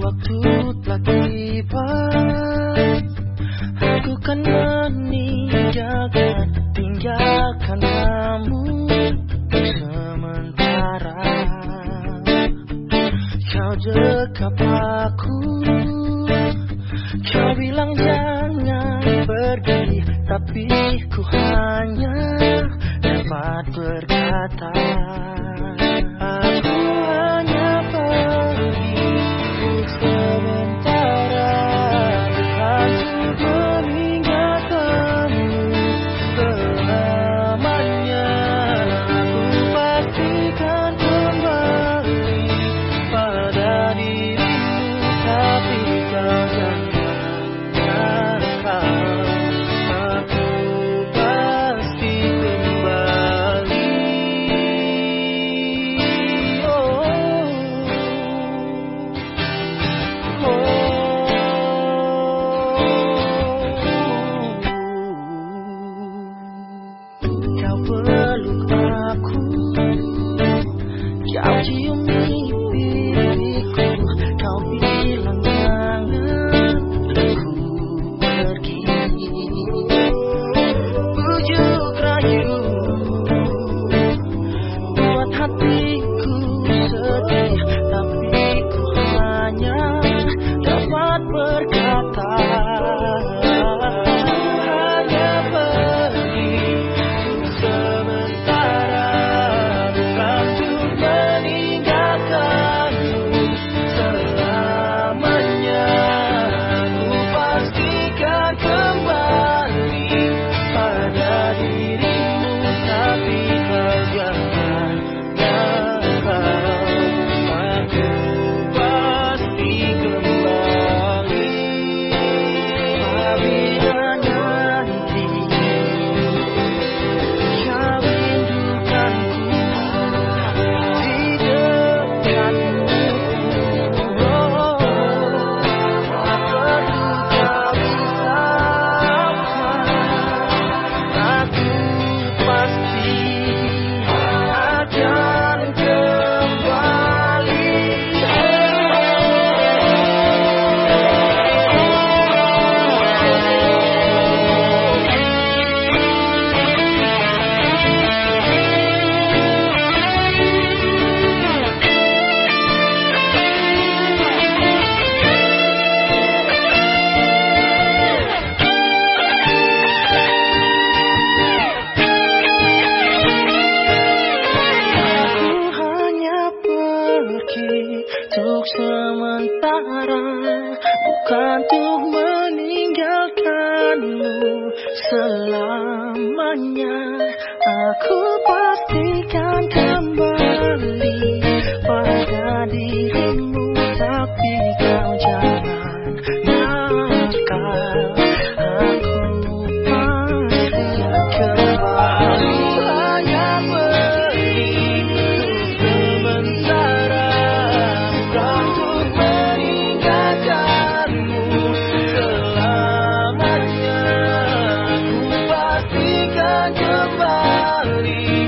waktu telah tiba, aku kan tinggalkan kamu sementara. Kau dekap aku, kau bilang jangan pergi, tapi ku hanya dapat berkata, aku hanya pergi untuk sementara, bukan untuk meninggalkanmu selamanya. Aku pastikan kembali pada dirimu, tapi kau jangan nakal. Aku pasti kembali. Kau peluk aku, kau cium pipiku, kau bilang jangan aku pergi. Bujuk rayu buat hatiku sedih, tapi ku hanya dapat berkata, hanya pergi untuk sementara, bukan untuk meninggalkanmu selamanya. Aku pastikan kembali pada dirimu, tapi kau jangan nakal. Aku pasti kembali apabila nanti kau rindukanku di dekatmu. Apa tuh kau risaukan, aku pasti akan kembali. Aku hanya pergi untuk sementara, bukan untuk meninggalkanmu selamanya. Aku pastikan kembali pada dirimu, tapi kau jangan nakal. Aku pasti kembali. Hanya pergi untuk sementara, bukan untuk meninggalkanmu selamanya. Aku pastikan kembali